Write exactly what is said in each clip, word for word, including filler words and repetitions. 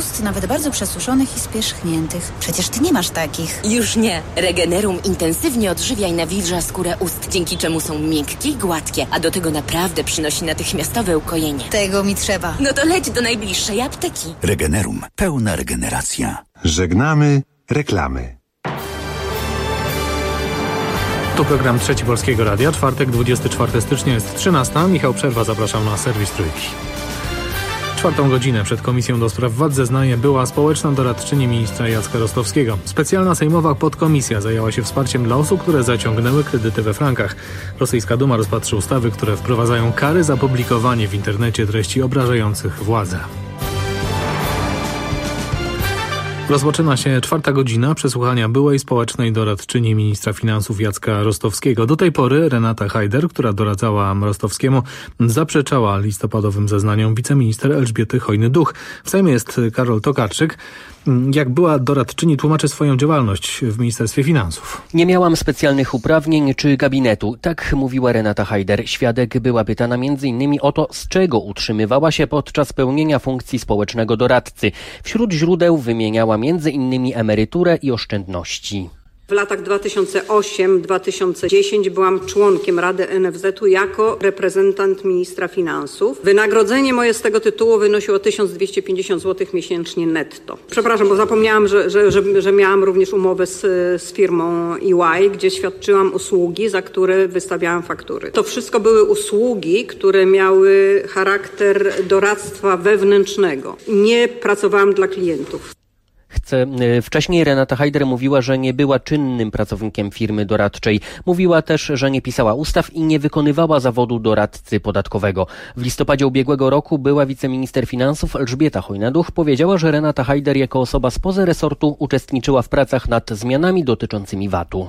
ust, nawet bardzo przesuszonych i spierzchniętych. Przecież ty nie masz takich. Już nie. Regenerum intensywnie odżywia i nawilża skórę ust, dzięki czemu są miękkie i gładkie, a do tego naprawdę przynosi natychmiastowe ukojenie. Tego mi trzeba. No to leć do najbliższej apteki. Regenerum. Pełna regeneracja. Żegnamy reklamy. Tu program Trzeci Polskiego Radia. Czwartek, dwudziestego czwartego stycznia jest trzynasta. Michał Przerwa, zapraszam na serwis Trójki. Czwartą godzinę przed Komisją do Spraw V A T zeznaje była społeczna doradczyni ministra Jacka Rostowskiego. Specjalna sejmowa podkomisja zajęła się wsparciem dla osób, które zaciągnęły kredyty we frankach. Rosyjska Duma rozpatrzy ustawy, które wprowadzają kary za publikowanie w internecie treści obrażających władzę. Rozpoczyna się czwarta godzina przesłuchania byłej społecznej doradczyni ministra finansów Jacka Rostowskiego. Do tej pory Renata Hajder, która doradzała Rostowskiemu, zaprzeczała listopadowym zeznaniom wiceminister Elżbiety Chojny-Duch. W Sejmie jest Karol Tokarczyk. Jak była doradczyni, tłumaczy swoją działalność w Ministerstwie Finansów. Nie miałam specjalnych uprawnień czy gabinetu. Tak mówiła Renata Hajder. Świadek była pytana między innymi o to, z czego utrzymywała się podczas pełnienia funkcji społecznego doradcy. Wśród źródeł wymieniała między innymi emeryturę i oszczędności. W latach dwa tysiące ósmym do dwa tysiące dziesiątego byłam członkiem Rady N F Z u jako reprezentant ministra finansów. Wynagrodzenie moje z tego tytułu wynosiło tysiąc dwieście pięćdziesiąt złotych miesięcznie netto. Przepraszam, bo zapomniałam, że, że, że, że miałam również umowę z, z firmą E Y, gdzie świadczyłam usługi, za które wystawiałam faktury. To wszystko były usługi, które miały charakter doradztwa wewnętrznego. Nie pracowałam dla klientów. Chce. Wcześniej Renata Hajder mówiła, że nie była czynnym pracownikiem firmy doradczej. Mówiła też, że nie pisała ustaw i nie wykonywała zawodu doradcy podatkowego. W listopadzie ubiegłego roku była wiceminister finansów Elżbieta Chojna-Duch powiedziała, że Renata Hajder jako osoba spoza resortu uczestniczyła w pracach nad zmianami dotyczącymi V A T u.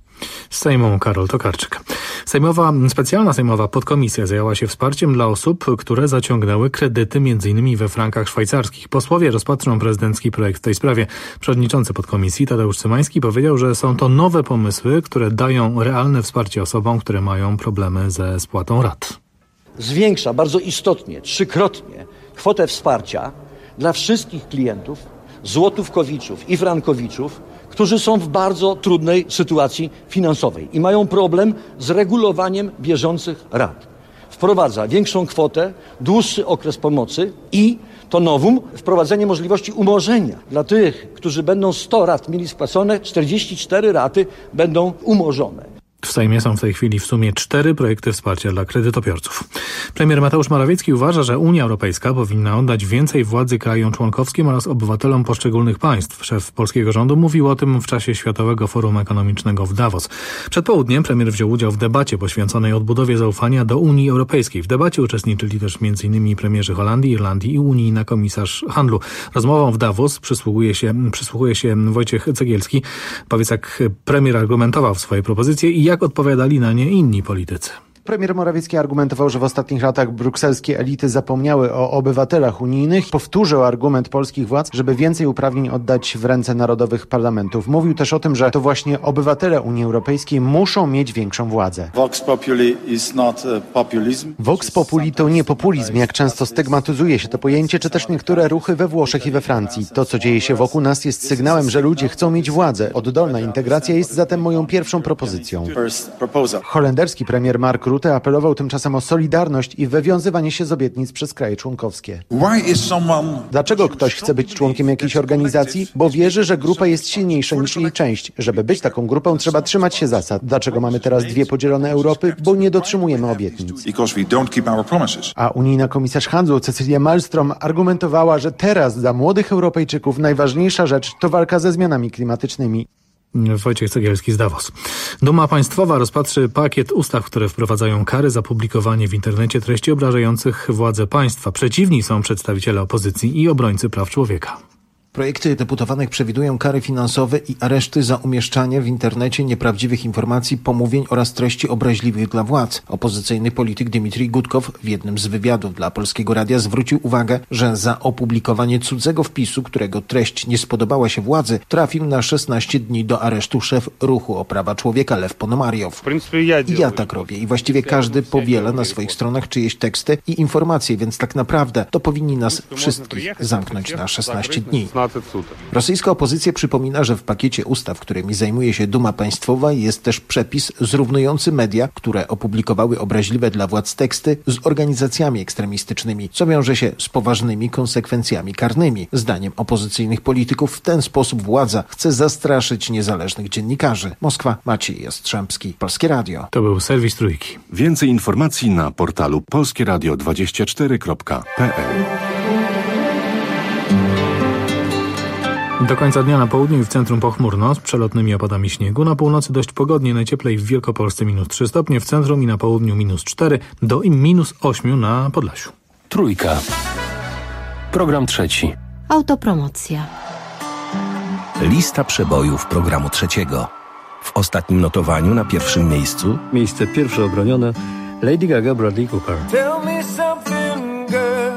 Z Sejmu Karol Tokarczyk. Sejmowa, specjalna sejmowa podkomisja zajęła się wsparciem dla osób, które zaciągnęły kredyty m.in. we frankach szwajcarskich. Posłowie rozpatrzą prezydencki projekt w tej sprawie. Przewodniczący podkomisji Tadeusz Cymański powiedział, że są to nowe pomysły, które dają realne wsparcie osobom, które mają problemy ze spłatą rat. Zwiększa bardzo istotnie, trzykrotnie kwotę wsparcia dla wszystkich klientów, złotówkowiczów i frankowiczów, którzy są w bardzo trudnej sytuacji finansowej i mają problem z regulowaniem bieżących rat. Wprowadza większą kwotę, dłuższy okres pomocy i to nowum, wprowadzenie możliwości umorzenia. Dla tych, którzy będą sto rat mieli spłacone, czterdzieści cztery raty będą umorzone. W Sejmie są w tej chwili w sumie cztery projekty wsparcia dla kredytobiorców. Premier Mateusz Morawiecki uważa, że Unia Europejska powinna oddać więcej władzy krajom członkowskim oraz obywatelom poszczególnych państw. Szef polskiego rządu mówił o tym w czasie Światowego Forum Ekonomicznego w Davos. Przed południem premier wziął udział w debacie poświęconej odbudowie zaufania do Unii Europejskiej. W debacie uczestniczyli też m.in. premierzy Holandii, Irlandii i unijna komisarz handlu. Rozmową w Davos przysłuchuje się, przysłuchuje się Wojciech Cegielski. Powiedz, jak premier argumentował swoje propozycje i jak odpowiadali na nie inni politycy. Premier Morawiecki argumentował, że w ostatnich latach brukselskie elity zapomniały o obywatelach unijnych. Powtórzył argument polskich władz, żeby więcej uprawnień oddać w ręce narodowych parlamentów. Mówił też o tym, że to właśnie obywatele Unii Europejskiej muszą mieć większą władzę. Vox populi is not populism. Vox populi to nie populizm, jak często stygmatyzuje się to pojęcie, czy też niektóre ruchy we Włoszech i we Francji. To, co dzieje się wokół nas, jest sygnałem, że ludzie chcą mieć władzę. Oddolna integracja jest zatem moją pierwszą propozycją. Holenderski premier Mark Rutte apelował tymczasem o solidarność i wywiązywanie się z obietnic przez kraje członkowskie. Dlaczego ktoś chce być członkiem jakiejś organizacji? Bo wierzy, że grupa jest silniejsza niż jej część. Żeby być taką grupą, trzeba trzymać się zasad. Dlaczego mamy teraz dwie podzielone Europy? Bo nie dotrzymujemy obietnic. A unijna komisarz handlu Cecilia Malmström argumentowała, że teraz dla młodych Europejczyków najważniejsza rzecz to walka ze zmianami klimatycznymi. Wojciech Cegielski z Davos. Duma Państwowa rozpatrzy pakiet ustaw, które wprowadzają kary za publikowanie w internecie treści obrażających władzę państwa. Przeciwni są przedstawiciele opozycji i obrońcy praw człowieka. Projekty deputowanych przewidują kary finansowe i areszty za umieszczanie w internecie nieprawdziwych informacji, pomówień oraz treści obraźliwych dla władz. Opozycyjny polityk Dmitrij Gudkow w jednym z wywiadów dla Polskiego Radia zwrócił uwagę, że za opublikowanie cudzego wpisu, którego treść nie spodobała się władzy, trafił na szesnaście dni do aresztu szef Ruchu o Prawa Człowieka Lew Ponomariow. I ja tak robię i właściwie każdy powiela na swoich stronach czyjeś teksty i informacje, więc tak naprawdę to powinni nas wszystkich zamknąć na szesnaście dni. Rosyjska opozycja przypomina, że w pakiecie ustaw, którymi zajmuje się Duma Państwowa, jest też przepis zrównujący media, które opublikowały obraźliwe dla władz teksty, z organizacjami ekstremistycznymi, co wiąże się z poważnymi konsekwencjami karnymi. Zdaniem opozycyjnych polityków w ten sposób władza chce zastraszyć niezależnych dziennikarzy. Moskwa, Maciej Jastrzębski, Polskie Radio. To był serwis Trójki. Więcej informacji na portalu polskie radio dwadzieścia cztery kropka p l. Do końca dnia na południu i w centrum pochmurno z przelotnymi opadami śniegu. Na północy dość pogodnie, najcieplej w Wielkopolsce minus trzy stopnie, w centrum i na południu minus cztery, do i minus osiem na Podlasiu. Trójka. Program trzeci. Autopromocja. Lista przebojów programu trzeciego. W ostatnim notowaniu na pierwszym miejscu miejsce pierwsze obronione Lady Gaga, Bradley Cooper. Tell me something, girl.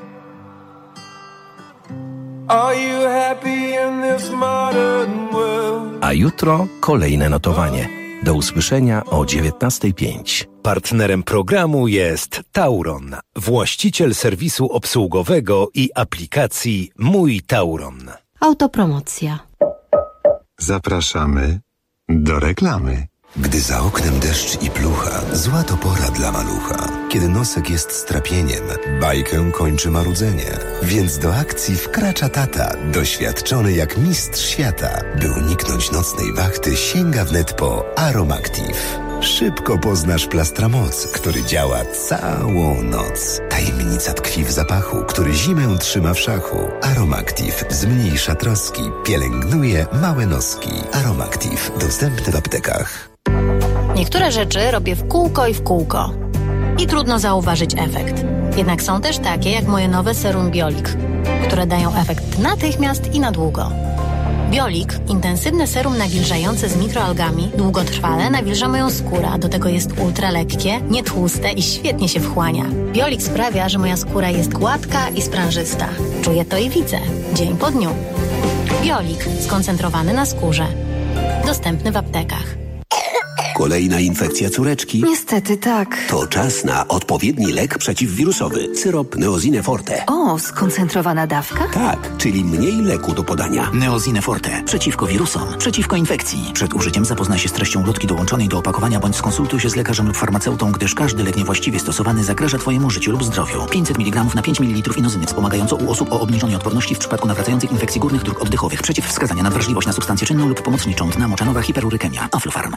Are you happy in this modern world? A jutro kolejne notowanie. Do usłyszenia o dziewiętnasta pięć. Partnerem programu jest Tauron, właściciel serwisu obsługowego i aplikacji Mój Tauron. Autopromocja. Zapraszamy do reklamy. Gdy za oknem deszcz i plucha, zła to pora dla malucha. Kiedy nosek jest strapieniem, bajkę kończy marudzenie. Więc do akcji wkracza tata, doświadczony jak mistrz świata. By uniknąć nocnej wachty, sięga wnet po Aromactive. Szybko poznasz Plastramoc, który działa całą noc. Tajemnica tkwi w zapachu, który zimę trzyma w szachu. Aromactive zmniejsza troski, pielęgnuje małe noski. Aromactive dostępny w aptekach. Niektóre rzeczy robię w kółko i w kółko. I trudno zauważyć efekt. Jednak są też takie jak moje nowe serum Biolik, które dają efekt natychmiast i na długo. Biolik, intensywne serum nawilżające z mikroalgami, długotrwale nawilża moją skórę, a do tego jest ultra lekkie, nietłuste i świetnie się wchłania. Biolik sprawia, że moja skóra jest gładka i sprężysta. Czuję to i widzę, dzień po dniu. Biolik, skoncentrowany na skórze. Dostępny w aptekach. Kolejna infekcja córeczki? Niestety tak. To czas na odpowiedni lek przeciwwirusowy. Syrop Neosine Forte. O, skoncentrowana dawka? Tak, czyli mniej leku do podania. Neosine Forte. Przeciwko wirusom, przeciwko infekcji. Przed użyciem zapoznaj się z treścią ulotki dołączonej do opakowania bądź skonsultuj się z lekarzem lub farmaceutą, gdyż każdy lek niewłaściwie stosowany zagraża Twojemu życiu lub zdrowiu. pięćset miligramów na pięć mililitrów inozyny wspomagająco u osób o obniżonej odporności w przypadku nawracających infekcji górnych dróg oddechowych. Przeciwwskazania na wrażliwość na substancję czynną lub pomocniczą. Dna moczanowa, hiperurykemia. Aflofarm.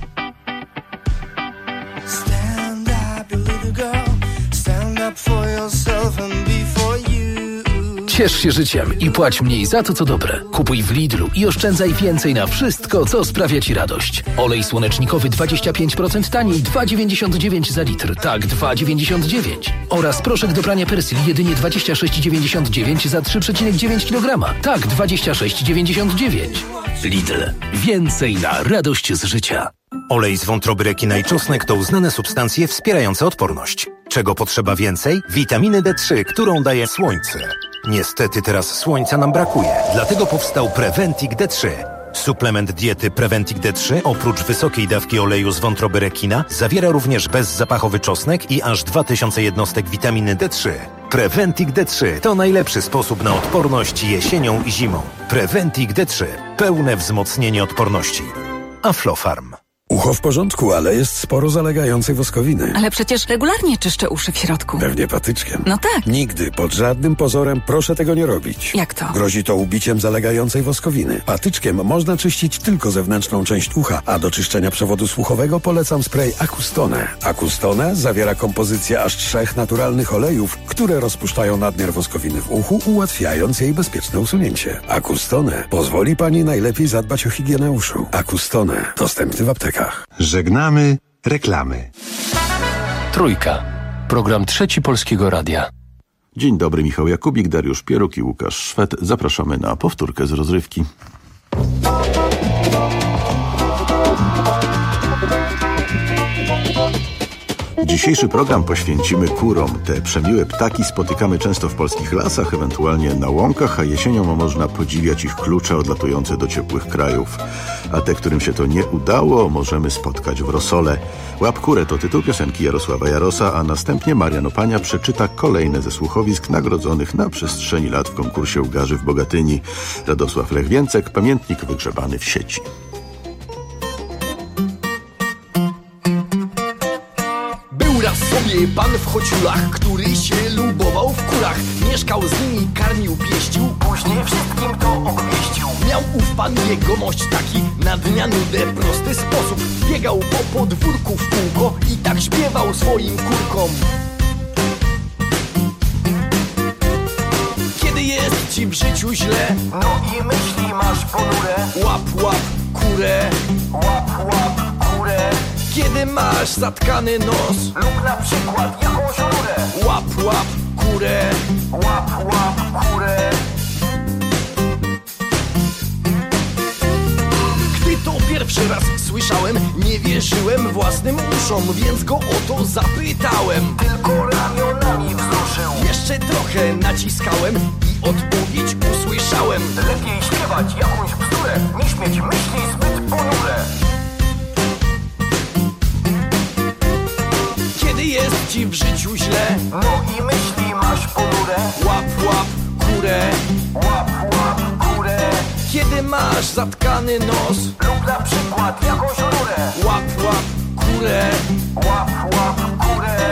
Stand up, you little girl. Stand up for yourself and be for you. Ciesz się życiem i płać mniej za to, co dobre. Kupuj w Lidlu i oszczędzaj więcej na wszystko, co sprawia Ci radość. Olej słonecznikowy dwadzieścia pięć procent taniej, dwa dziewięćdziesiąt dziewięć za litr. Tak, dwa dziewięćdziesiąt dziewięć. Oraz proszek do prania Persil jedynie dwadzieścia sześć dziewięćdziesiąt dziewięć za trzy przecinek dziewięć kilograma. Tak, dwadzieścia sześć dziewięćdziesiąt dziewięć. Lidl. Więcej na radość z życia. Olej z wątroby rekina i czosnek to uznane substancje wspierające odporność. Czego potrzeba więcej? Witaminy D trzy, którą daje słońce. Niestety teraz słońca nam brakuje, dlatego powstał Preventic D trzy. Suplement diety Preventic D trzy oprócz wysokiej dawki oleju z wątroby rekina zawiera również bezzapachowy czosnek i aż dwa tysiące jednostek witaminy D trzy. Preventic D trzy to najlepszy sposób na odporność jesienią i zimą. Preventic D trzy. Pełne wzmocnienie odporności. Aflofarm. Ucho w porządku, ale jest sporo zalegającej woskowiny. Ale przecież regularnie czyszczę uszy w środku. Pewnie patyczkiem. No tak. Nigdy, pod żadnym pozorem proszę tego nie robić. Jak to? Grozi to ubiciem zalegającej woskowiny. Patyczkiem można czyścić tylko zewnętrzną część ucha, a do czyszczenia przewodu słuchowego polecam spray Acustone. Acustone zawiera kompozycję aż trzech naturalnych olejów, które rozpuszczają nadmiar woskowiny w uchu, ułatwiając jej bezpieczne usunięcie. Acustone pozwoli Pani najlepiej zadbać o higienę uszu. Acustone. Dostępny w aptekach. Żegnamy reklamy. Trójka. Program Trzeci Polskiego Radia. Dzień dobry, Michał Jakubik, Dariusz Pieruk i Łukasz Szwed. Zapraszamy na powtórkę z rozrywki. Dzisiejszy program poświęcimy kurom. Te przemiłe ptaki spotykamy często w polskich lasach, ewentualnie na łąkach, a jesienią można podziwiać ich klucze odlatujące do ciepłych krajów. A te, którym się to nie udało, możemy spotkać w rosole. Łap kurę to tytuł piosenki Jarosława Jarosa, a następnie Marian Opania przeczyta kolejne ze słuchowisk nagrodzonych na przestrzeni lat w konkursie Ugarzy w Bogatyni. Radosław Lech-Więcek, pamiętnik wygrzebany w sieci. Raz sobie pan w chociulach, który się lubował w kurach. Mieszkał z nimi, karmił, pieścił, później wszystkim to obwieścił. Miał ów pan jegomość taki na dnia nudę prosty sposób. Biegał po podwórku w kółko i tak śpiewał swoim kurkom. Kiedy jest ci w życiu źle, no i myśli masz ponure, łap, łap, kurę, łap, łap, kurę. Kiedy masz zatkany nos lub na przykład jakąś rurę, łap, łap, kurę, łap, łap, kurę. Gdy to pierwszy raz słyszałem, nie wierzyłem własnym uszom, więc go o to zapytałem. Tylko ramionami wzruszył. Jeszcze trochę naciskałem i odpowiedź usłyszałem. Lepiej śpiewać jakąś bzdurę, niż mieć myśli zbyt ponure. Kiedy jest ci w życiu źle, no i myśli masz ponure, łap, łap, kurę, łap, łap, kurę. Kiedy masz zatkany nos lub na przykład jakąś rurę, łap, łap, kurę, łap, łap, kurę.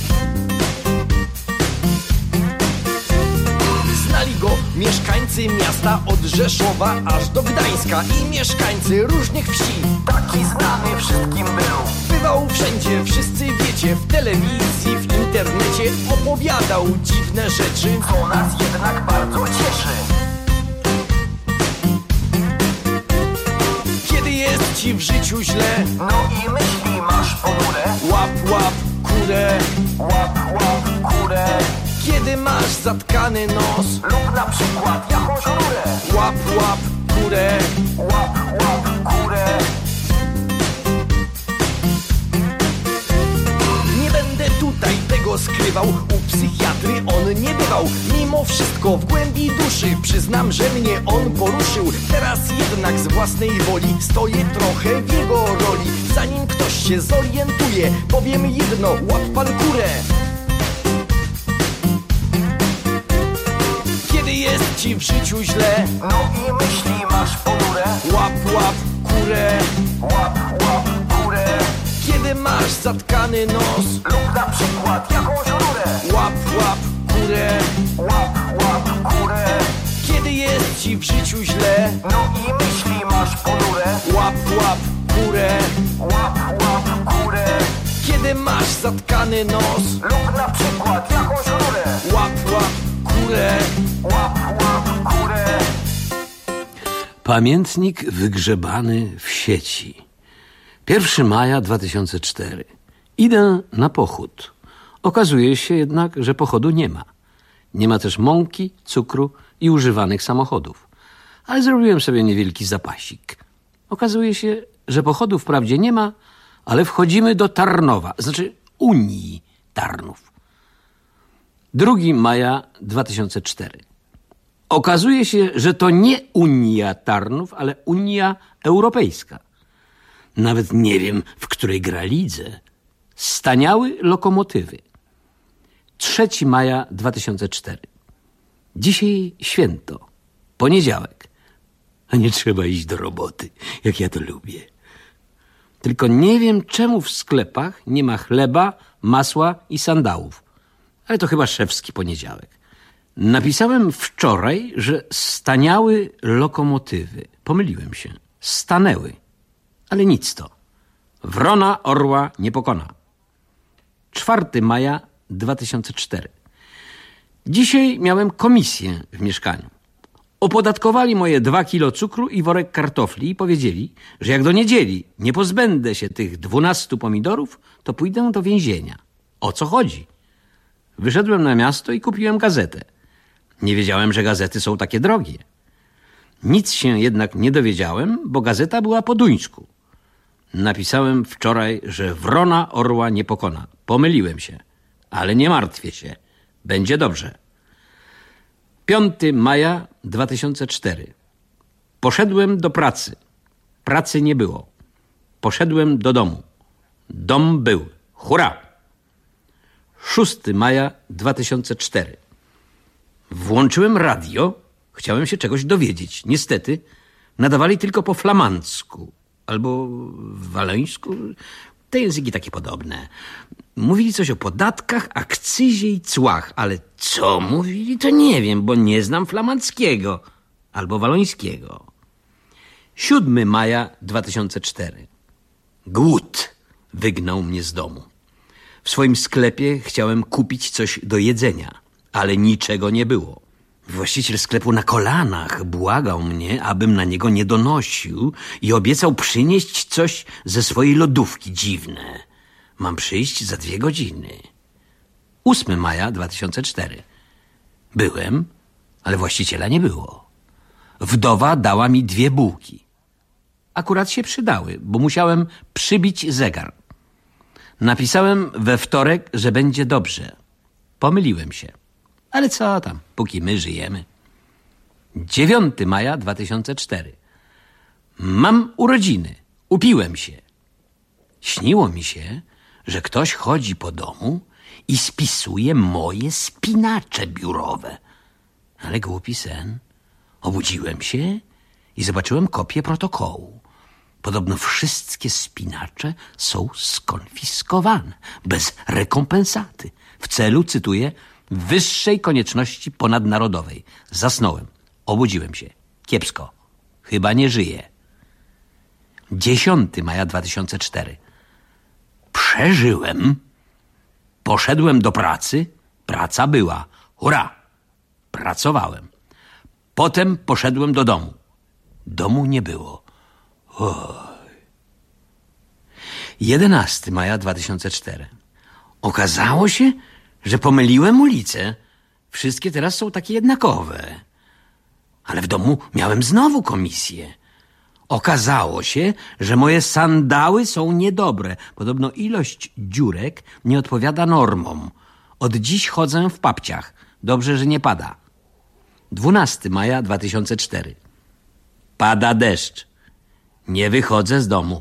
Znali go mieszkańcy miasta od Rzeszowa aż do Gdańska i mieszkańcy różnych wsi. Taki znany wszystkim był. Bywał wszędzie, wszyscy wiecie, w telewizji, w internecie. Opowiadał dziwne rzeczy, co nas jednak bardzo cieszy. Kiedy jest ci w życiu źle, no i myśli masz ponure, łap, łap, kurę, łap, łap, kurę. Kiedy masz zatkany nos lub na przykład jakąś rurę, łap, łap, kurę, łap, łap, kurę. Nie będę tutaj tego skrywał, u psychiatry on nie bywał. Mimo wszystko w głębi duszy przyznam, że mnie on poruszył. Teraz jednak z własnej woli stoję trochę w jego roli. Zanim ktoś się zorientuje, powiem jedno, łap pan kurę. Kiedy jest ci w życiu źle, no i myśli masz ponure, łap, łap, kurę, łap, łap, kurę. Kiedy masz zatkany nos lub na przykład jakąś rurę, łap, łap, kurę, łap, łap, kurę. Kiedy jest ci w życiu źle, no i myśli masz ponure, łap, łap, kurę, łap, łap, kurę. Kiedy masz zatkany nos lub na przykład jakąś rurę, łap, łap, kurę, łap, łap, kurę. Pamiętnik wygrzebany w sieci. pierwszego maja dwa tysiące czwartego. Idę na pochód. Okazuje się jednak, że pochodu nie ma. Nie ma też mąki, cukru i używanych samochodów. Ale zrobiłem sobie niewielki zapasik. Okazuje się, że pochodu wprawdzie nie ma, ale wchodzimy do Tarnowa, znaczy Unii Tarnów. drugiego maja dwa tysiące czwartego. Okazuje się, że to nie Unia Tarnów, ale Unia Europejska. Nawet nie wiem, w której gra lidze. Staniały lokomotywy. trzeciego maja dwa tysiące czwartego. Dzisiaj święto. Poniedziałek. A nie trzeba iść do roboty, jak ja to lubię. Tylko nie wiem, czemu w sklepach nie ma chleba, masła i sandałów. Ale to chyba szewski poniedziałek. Napisałem wczoraj, że staniały lokomotywy. Pomyliłem się. Stanęły. Ale nic to. Wrona orła nie pokona. czwartego maja dwa tysiące czwartego. Dzisiaj miałem komisję w mieszkaniu. Opodatkowali moje dwa kilo cukru i worek kartofli i powiedzieli, że jak do niedzieli nie pozbędę się tych dwunastu pomidorów, to pójdę do więzienia. O co chodzi? Wyszedłem na miasto i kupiłem gazetę. Nie wiedziałem, że gazety są takie drogie. Nic się jednak nie dowiedziałem, bo gazeta była po duńsku. Napisałem wczoraj, że wrona orła nie pokona. Pomyliłem się, ale nie martwię się. Będzie dobrze. piątego maja dwa tysiące czwartego. Poszedłem do pracy. Pracy nie było. Poszedłem do domu. Dom był. Hurra! szóstego maja dwa tysiące czwartego. Włączyłem radio. Chciałem się czegoś dowiedzieć. Niestety nadawali tylko po flamandzku albo waleńsku. Te języki takie podobne. Mówili coś o podatkach, akcyzie i cłach, ale co mówili, to nie wiem, bo nie znam flamandzkiego albo walońskiego. siódmego maja dwa tysiące czwartego. Głód wygnał mnie z domu. W swoim sklepie chciałem kupić coś do jedzenia, ale niczego nie było. Właściciel sklepu na kolanach błagał mnie, abym na niego nie donosił i obiecał przynieść coś ze swojej lodówki. Dziwne. Mam przyjść za dwie godziny. ósmego maja dwa tysiące czwartego. Byłem, ale właściciela nie było. Wdowa dała mi dwie bułki. Akurat się przydały, bo musiałem przybić zegar. Napisałem we wtorek, że będzie dobrze. Pomyliłem się. Ale co tam, póki my żyjemy. dziewiątego maja dwa tysiące czwartego. Mam urodziny. Upiłem się. Śniło mi się, że ktoś chodzi po domu i spisuje moje spinacze biurowe. Ale głupi sen. Obudziłem się i zobaczyłem kopię protokołu. Podobno wszystkie spinacze są skonfiskowane, bez rekompensaty, w celu, cytuję, wyższej konieczności ponadnarodowej. Zasnąłem. Obudziłem się. Kiepsko. Chyba nie żyję. dziesiątego maja dwa tysiące czwartego. Przeżyłem. Poszedłem do pracy. Praca była. Hurra! Pracowałem. Potem poszedłem do domu. Domu nie było. Oj. jedenastego maja dwa tysiące czwartego. Okazało się, że pomyliłem ulice. Wszystkie teraz są takie jednakowe. Ale w domu miałem znowu komisję. Okazało się, że moje sandały są niedobre. Podobno ilość dziurek nie odpowiada normom. Od dziś chodzę w papciach. Dobrze, że nie pada. dwunastego maja dwa tysiące czwartego. Pada deszcz. Nie wychodzę z domu.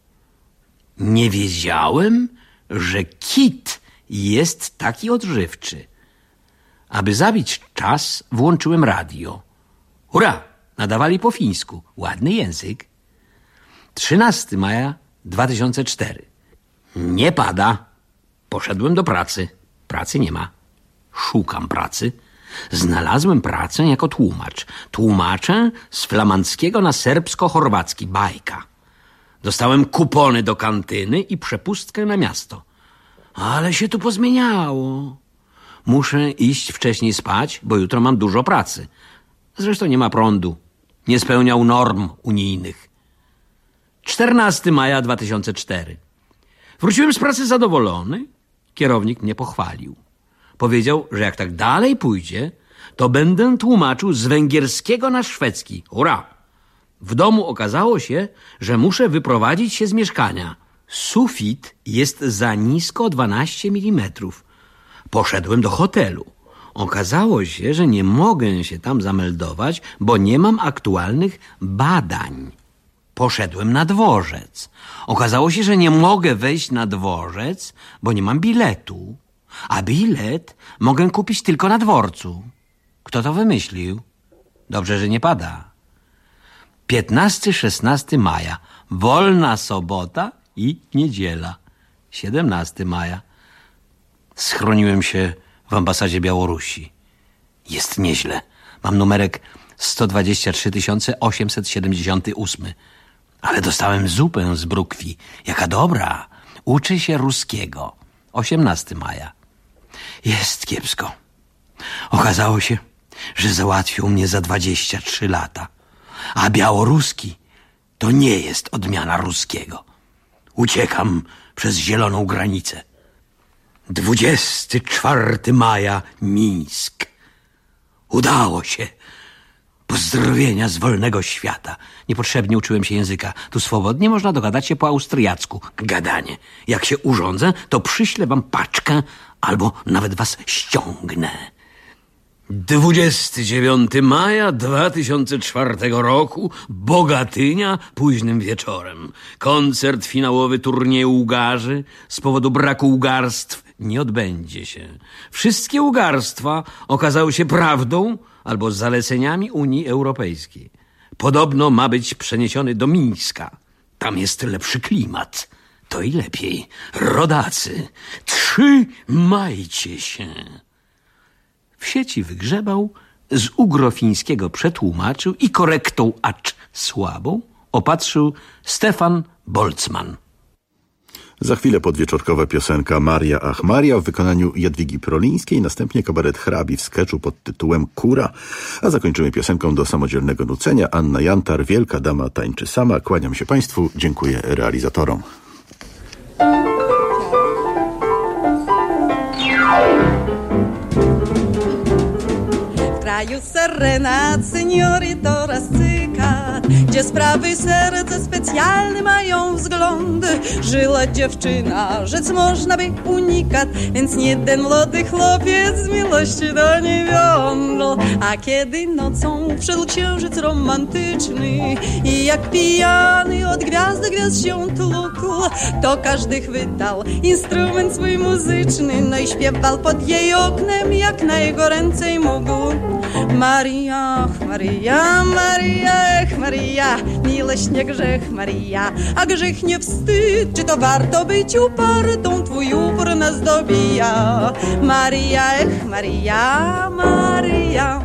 Nie wiedziałem, że kit jest taki odżywczy. Aby zabić czas, włączyłem radio. Hurra! Nadawali po fińsku. Ładny język. trzynastego maja dwa tysiące czwartego. Nie pada. Poszedłem do pracy. Pracy nie ma. Szukam pracy. Znalazłem pracę jako tłumacz. Tłumaczę z flamandzkiego na serbsko-chorwacki. Bajka. Dostałem kupony do kantyny i przepustkę na miasto. Ale się tu pozmieniało. Muszę iść wcześniej spać, bo jutro mam dużo pracy. Zresztą nie ma prądu. Nie spełniał norm unijnych. czternastego maja dwa tysiące czwartego. Wróciłem z pracy zadowolony. Kierownik mnie pochwalił. Powiedział, że jak tak dalej pójdzie, to będę tłumaczył z węgierskiego na szwedzki. Hurra! W domu okazało się, że muszę wyprowadzić się z mieszkania. Sufit jest za nisko o dwanaście milimetrów. Poszedłem do hotelu. Okazało się, że nie mogę się tam zameldować, bo nie mam aktualnych badań. Poszedłem na dworzec. Okazało się, że nie mogę wejść na dworzec, bo nie mam biletu. A bilet mogę kupić tylko na dworcu. Kto to wymyślił? Dobrze, że nie pada. piętnastego szesnastego maja. Wolna sobota i niedziela. siedemnastego maja. Schroniłem się w ambasadzie Białorusi. Jest nieźle. Mam numerek sto dwadzieścia trzy tysiące osiemset siedemdziesiąt osiem. Ale dostałem zupę z brukwi. Jaka dobra. Uczy się ruskiego. osiemnastego maja. Jest kiepsko. Okazało się, że załatwił mnie za dwadzieścia trzy lata. A białoruski to nie jest odmiana ruskiego. Uciekam przez zieloną granicę. dwudziestego czwartego maja, Mińsk. Udało się. Pozdrowienia z wolnego świata. Niepotrzebnie uczyłem się języka. Tu swobodnie można dogadać się po austriacku. Gadanie. Jak się urządzę, to przyślę wam paczkę albo nawet was ściągnę. dwudziestego dziewiątego maja dwa tysiące czwartego roku, Bogatynia, późnym wieczorem. Koncert finałowy turnieju ugarzy z powodu braku ugarstw nie odbędzie się. Wszystkie ugarstwa okazały się prawdą albo zaleceniami Unii Europejskiej. Podobno ma być przeniesiony do Mińska. Tam jest lepszy klimat. To i lepiej. Rodacy, trzymajcie się. W sieci wygrzebał, z ugrofińskiego przetłumaczył i korektą acz słabą opatrzył Stefan Boltzmann. Za chwilę podwieczorkowa piosenka Maria Ach Maria w wykonaniu Jadwigi Prolińskiej, następnie kabaret hrabi w skeczu pod tytułem Kura, a zakończymy piosenką do samodzielnego nucenia. Anna Jantar, Wielka Dama tańczy sama. Kłaniam się Państwu, dziękuję realizatorom. W kraju serenat, seniori to raz cykat, gdzie sprawy serca specjalne mają wzgląd. Żyła dziewczyna, rzec można by unikat, więc nie ten młody chłopiec z miłości do niej wiążą. A kiedy nocą wszedł księżyc romantyczny i jak pijany od gwiazd do gwiazd się tłukł, to każdy chwytał instrument swój muzyczny, no i śpiewał pod jej oknem jak najgoręcej mógł. Maria, Maria, Maria, ech Maria, miłość nie grzech Maria, a grzech nie wstyd, czy to warto być upartą, twój upór nas dobija. Maria, ech Maria, Maria.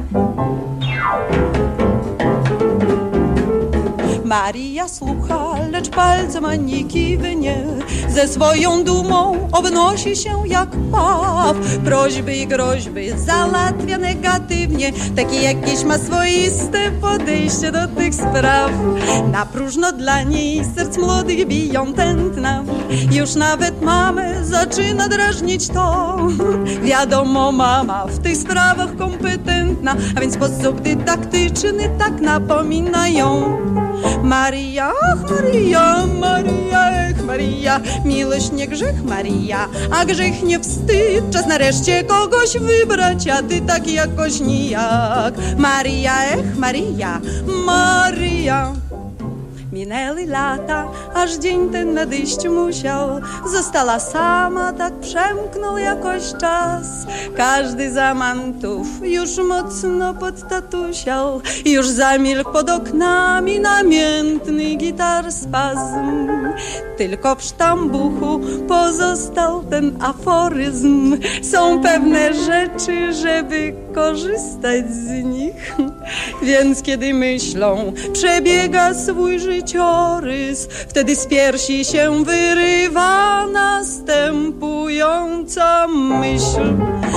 Maria słucha, lecz palcem ani kiwnie, ze swoją dumą obnosi się jak paw. Prośby i groźby załatwia negatywnie, takie jakieś ma swoiste podejście do tych spraw. Na próżno dla niej serc młodych biją tętna, już nawet mamę zaczyna drażnić to. Wiadomo, mama w tych sprawach kompetentna, a więc sposób dydaktyczny tak napomina ją. Maria, ach Maria, Maria, ech Maria, miłość nie grzech Maria, a grzech nie wstyd. Czas nareszcie kogoś wybrać, a ty tak jakoś nijak. Maria, ech Maria, Maria. Minęły lata, aż dzień ten nadejść musiał. Została sama, tak przemknął jakoś czas. Każdy z amantów już mocno podtatusiał, już zamilkł pod oknami namiętny gitar spazm. Tylko w sztambuchu pozostał ten aforyzm. Są pewne rzeczy, żeby korzystać z nich, więc kiedy myślą przebiega swój życiorys, wtedy z piersi się wyrywa następująca myśl.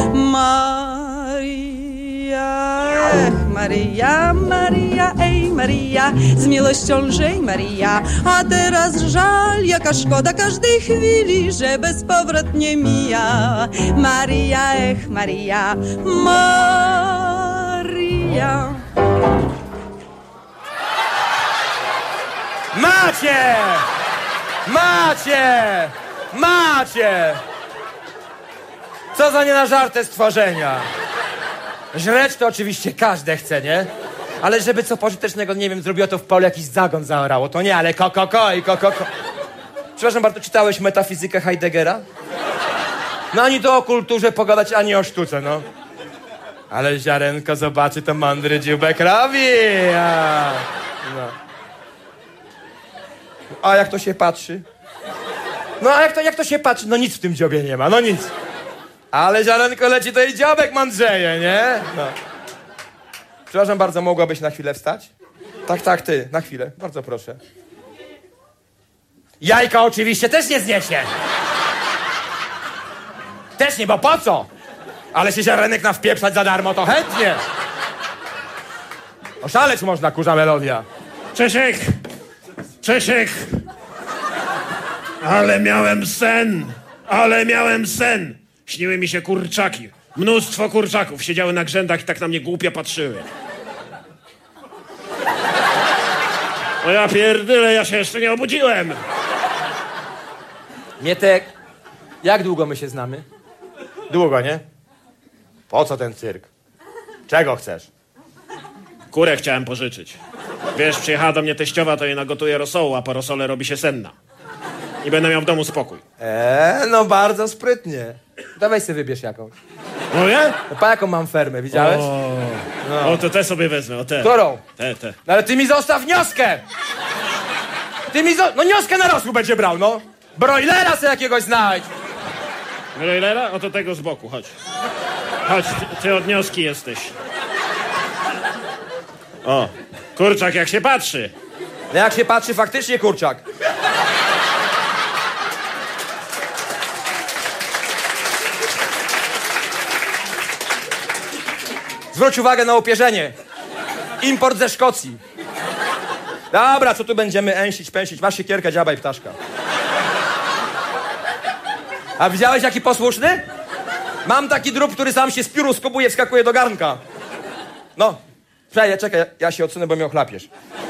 Maria, ech Maria, Maria, ej Maria, z miłością lżej Maria, a teraz żal, jaka szkoda każdej chwili, że bezpowrotnie mija. Maria, ech Maria, Maria. Macie! Macie! Macie! Co za nie na żarte stworzenia. Żreć to oczywiście każde chce, nie? Ale żeby co pożytecznego, nie wiem, zrobiło to w polu jakiś zagon zaorało, to nie, ale ko, ko, ko i ko, ko, ko. Przepraszam bardzo, czytałeś metafizykę Heideggera? No ani to o kulturze pogadać, ani o sztuce, no. Ale ziarenko zobaczy, to mądry dzióbek robi. A, no. A jak to się patrzy? No a jak to, jak to się patrzy? No nic w tym dziobie nie ma, no nic. Ale ziarenko leci, to i dziobek mądrzeje, nie? No. Przepraszam bardzo, mogłabyś na chwilę wstać? Tak, tak, ty, na chwilę, bardzo proszę. Jajka oczywiście też nie zniesie. Też nie, bo po co? Ale się ziarenek nawpieprzać za darmo, to chętnie. Oszaleć można, kurza melodia. Czesiek! Czesiek! Ale miałem sen! Ale miałem sen! Śniły mi się kurczaki. Mnóstwo kurczaków siedziały na grzędach i tak na mnie głupio patrzyły. No ja pierdyle, ja się jeszcze nie obudziłem. Mietek, jak długo my się znamy? Długo, nie? Po co ten cyrk? Czego chcesz? Kurę chciałem pożyczyć. Wiesz, przyjechała do mnie teściowa, to jej nagotuje rosołu, a po rosole robi się senna. I będę miał w domu spokój. Eee, no bardzo sprytnie. Dawaj sobie wybierz jakąś. No nie? No, pa jaką mam fermę, widziałeś? O, no. o, to te sobie wezmę, o te. Którą? Te, te. No ale ty mi zostaw nioskę! Ty mi zo... No nioskę na rosół będzie brał, no! Broilera sobie jakiegoś znajdź! Broilera? Oto tego z boku, chodź. Chodź, ty, ty od nioski jesteś. O, kurczak jak się patrzy. No jak się patrzy, faktycznie kurczak. Zwróć uwagę na opierzenie. Import ze Szkocji. Dobra, co tu będziemy ęsić, pęsić? Masz siekierkę, dziabaj ptaszka. A widziałeś jaki posłuszny? Mam taki drób, który sam się z pióru skobuje, wskakuje do garnka. No, czekaj, czekaj, ja się odsunę, bo mnie ochlapiesz.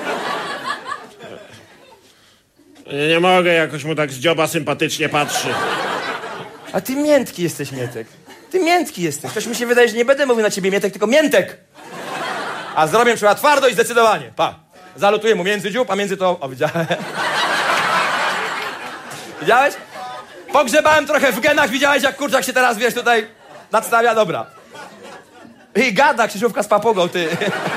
Nie mogę, jakoś mu tak z dzioba sympatycznie patrzy. A ty miętki jesteś, Mietek. Ty miętki jesteś. Coś mi się wydaje, że nie będę mówił na ciebie Mietek, tylko Miętek. A zrobię trzeba twardo i zdecydowanie. Pa. Zalutuję mu między dziób, a między to... O, widziałem. Widziałeś? Pogrzebałem trochę w genach, widziałeś jak kurczak się teraz, wiesz, tutaj nadstawia, dobra. I gada krzyżówka z papugą, ty.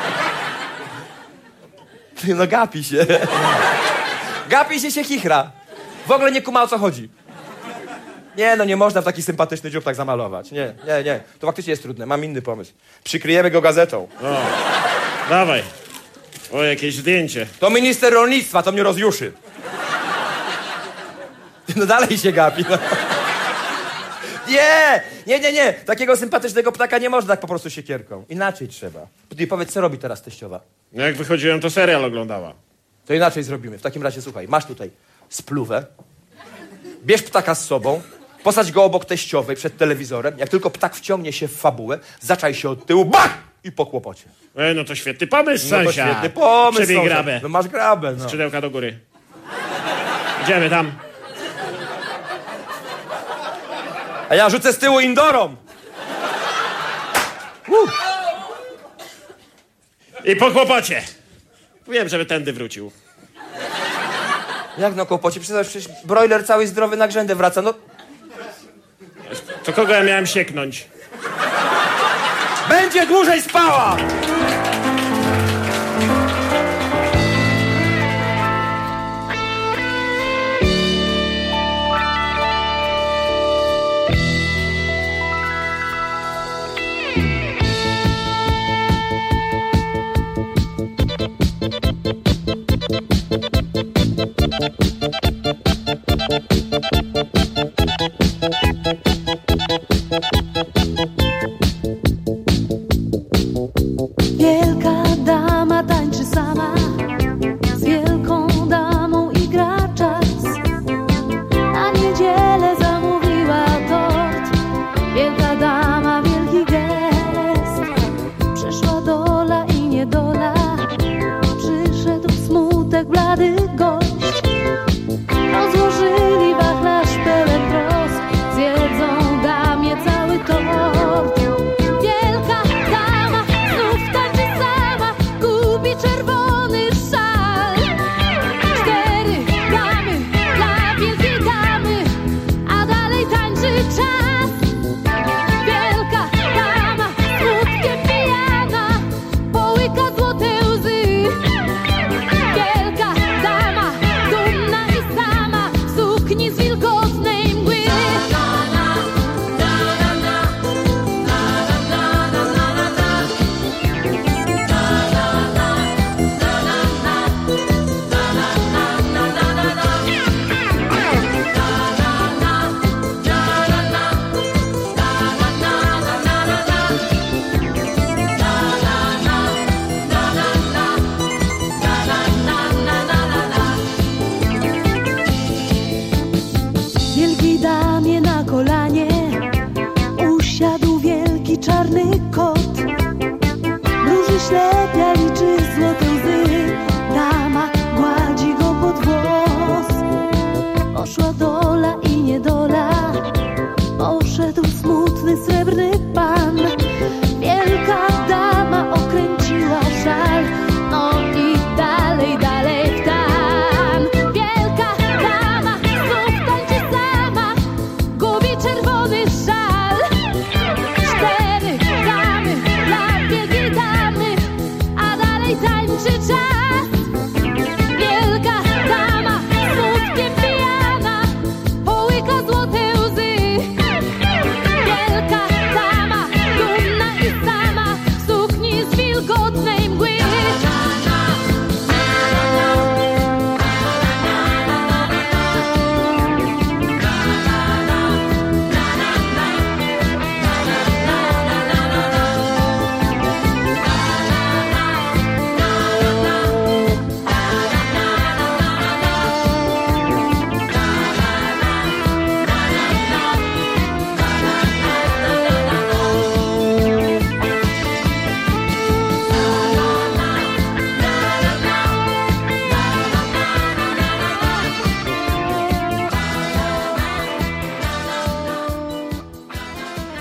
Ty, no gapi się. Gapi się się chichra. W ogóle nie kuma, o co chodzi. Nie, no nie można w taki sympatyczny dziób tak zamalować. Nie, nie, nie. To faktycznie jest trudne. Mam inny pomysł. Przykryjemy go gazetą. O, dawaj. O, jakieś zdjęcie. To minister rolnictwa, to mnie rozjuszy. No dalej się gapi. No. Nie, nie, nie, nie. Takiego sympatycznego ptaka nie można tak po prostu siekierką. Inaczej trzeba. Ty powiedz, co robi teraz teściowa? No jak wychodziłem, to serial oglądała. To inaczej zrobimy. W takim razie, słuchaj, masz tutaj spluwę, bierz ptaka z sobą, posadź go obok teściowej przed telewizorem. Jak tylko ptak wciągnie się w fabułę, zaczaj się od tyłu, bach! I po kłopocie. E, no to świetny pomysł, No to sąsiad. świetny pomysł, Przebij sąsiad. grabę. No masz grabę, no. Skrzydełka do góry. Idziemy tam. A ja rzucę z tyłu indorą. Uh. I po kłopocie. Wiem, żeby tędy wrócił. Jak na kłopocie? Przecież, przecież broiler cały zdrowy na grzędę wraca, no. To kogo ja miałem sieknąć? Będzie dłużej spała!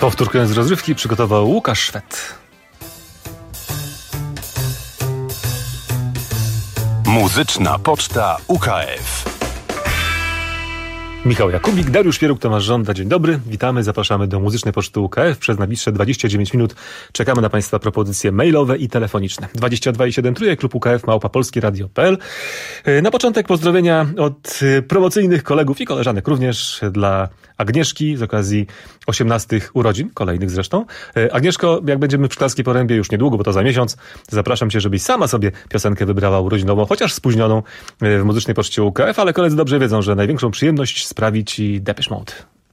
Powtórkę z rozrywki przygotował Łukasz Szwed. Muzyczna Poczta U K F. Michał Jakubik, Dariusz Pieruk, Tomasz Żąda. Dzień dobry, witamy, zapraszamy do Muzycznej Poczty U K F. Przez najbliższe dwadzieścia dziewięć minut czekamy na Państwa propozycje mailowe i telefoniczne. dwadzieścia dwa i siedem trójek, klub U K F, małpa polskieradio kropka p l. Na początek pozdrowienia od promocyjnych kolegów i koleżanek również dla Agnieszki z okazji osiemnastych urodzin, kolejnych zresztą. Agnieszko, jak będziemy w Szklarskiej Porębie już niedługo, bo to za miesiąc, zapraszam Cię, żebyś sama sobie piosenkę wybrała urodzinową, chociaż spóźnioną w Muzycznej Poczcie U K F, ale koledzy dobrze wiedzą, że największą przyjemność sprawi Ci Depeche Mode.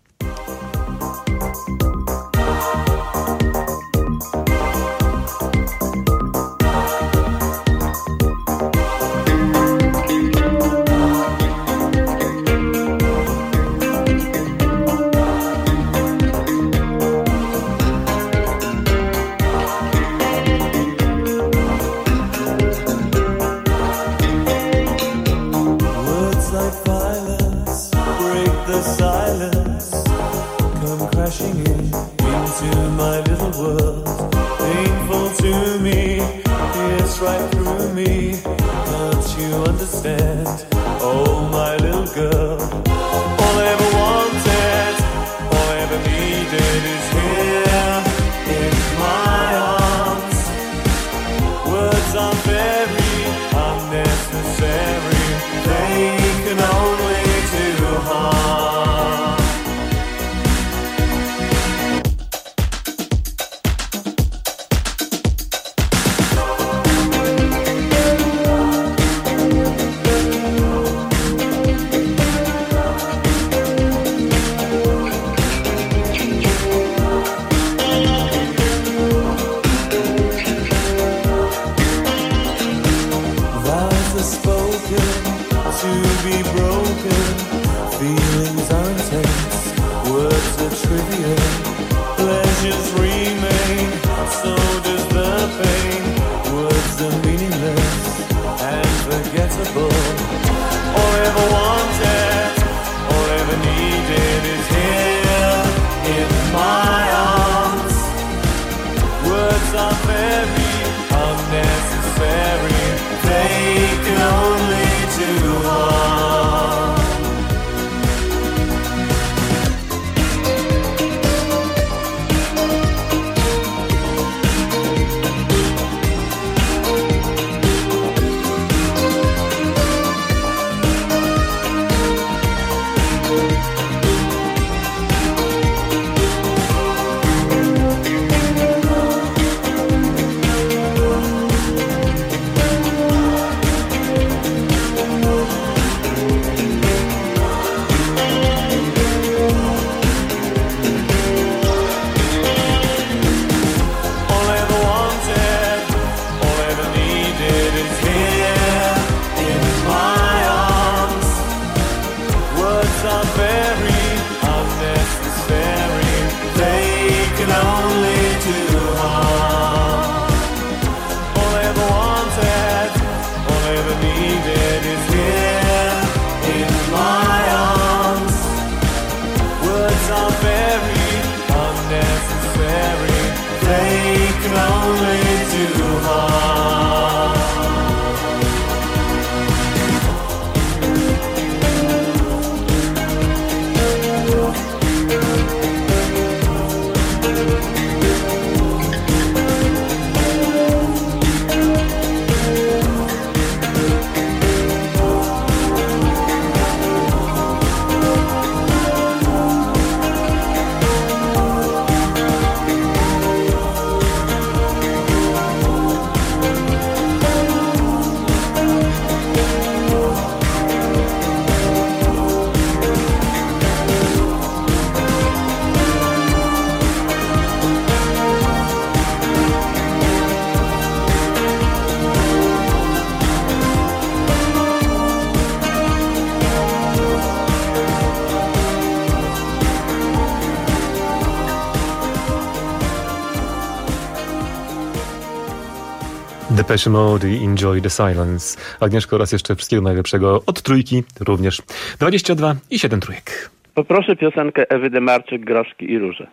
Depeche Mode i Enjoy the Silence. Agnieszko, raz jeszcze wszystkiego najlepszego od trójki również. dwadzieścia dwa i siedem trójek. Poproszę piosenkę Ewy Demarczyk, Groszki i Róże.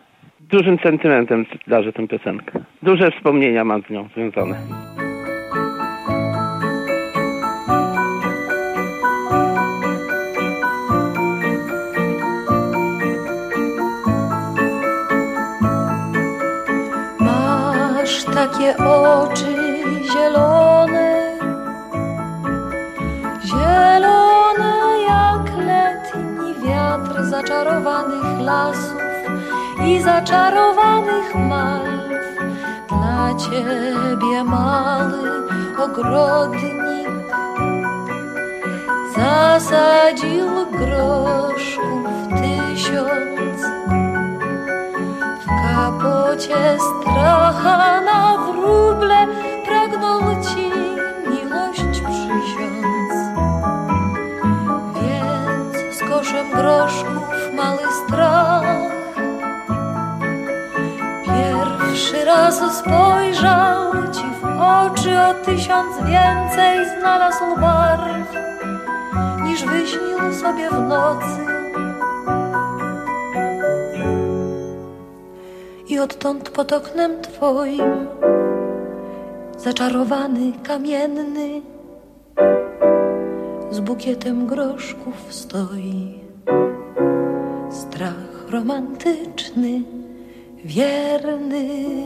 dużym sentymentem darzę tę piosenkę. Duże wspomnienia mam z nią związane. Masz takie oczy zielone, zielone jak letni wiatr zaczarowanych lasów i zaczarowanych malw. Dla ciebie mały ogrodnik zasadził groszków tysiąc. W kapocie stracha na wróble pragnął ci miłość przysiąc. Więc z koszem groszków mały strach pierwszy raz spojrzał ci w oczy, o tysiąc więcej znalazł barw, niż wyśnił sobie w nocy. I odtąd pod oknem twoim zaczarowany kamienny z bukietem groszków stoi. Strach romantyczny, wierny.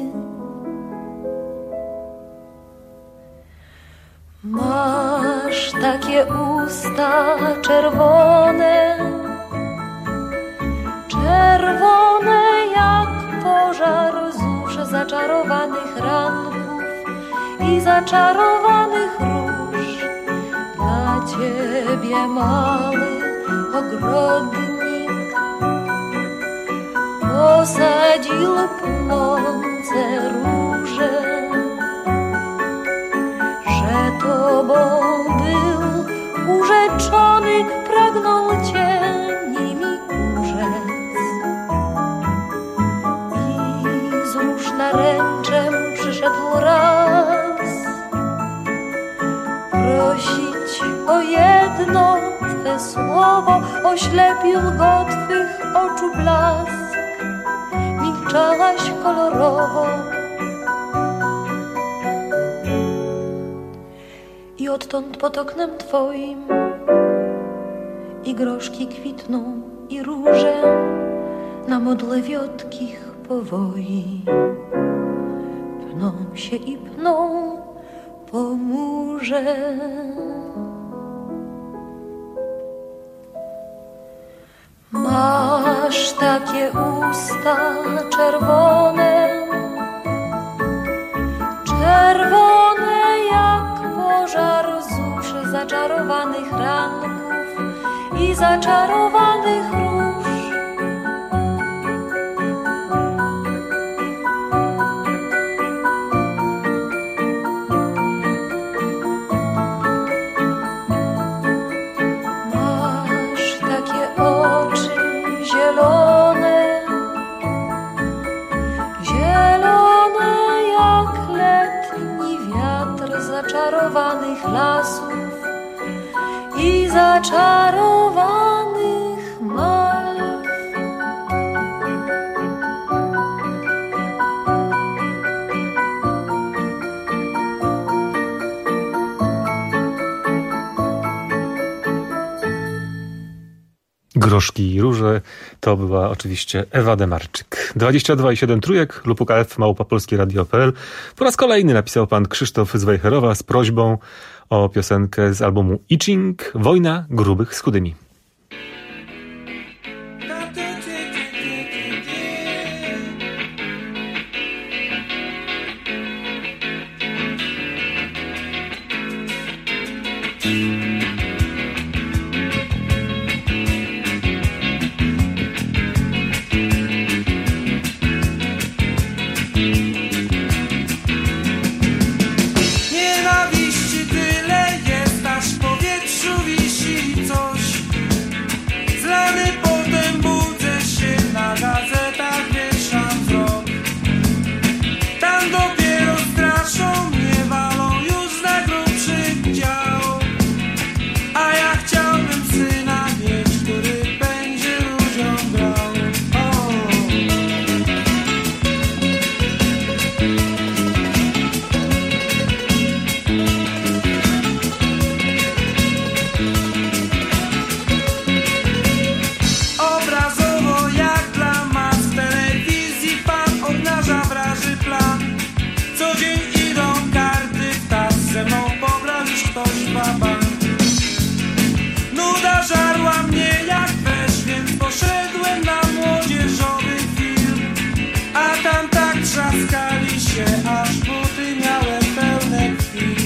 Masz takie usta czerwone, czerwone jak pożar zusz zaczarowanych ranków i zaczarowanych róż. Dla ciebie mały ogrodnik posadził pnące róże, że tobą był urzeczony, pragnął cię nimi urzec. I z róż naręczem przyszedł raz prosić o jedno twe słowo, oślepił go twych oczu blask. Milczałaś kolorowo i odtąd pod oknem twoim i groszki kwitną i róże na modle wiotkich powoi pną się i pną po murze. Masz takie usta czerwone, czerwone jak pożar zusz zaczarowanych ranków i zaczarowanych róż. Masz takie oczy zielone, zielone jak letni wiatr zaczarowanych lasów i zaczarowanych malw. Groszki i róże to była oczywiście Ewa Demarczyk. dwadzieścia dwa i siedem trójek lub U K F małpa polskie radio kropka p l. Po raz kolejny napisał pan Krzysztof z Wejherowa z prośbą o piosenkę z albumu Itching, Wojna grubych z chudymi. Nienawiści tyle jest, aż w powietrzu wisi coś. Zlany potem budzę się, na gazetach wieszam wzrok. Tam dopiero straszą mnie, walą już za grubszy dział. ktoś baba. Nuda żarła mnie jak wesz, więc poszedłem na młodzieżowy film. A tam tak trzaskali się, aż buty miałem pełne krwi.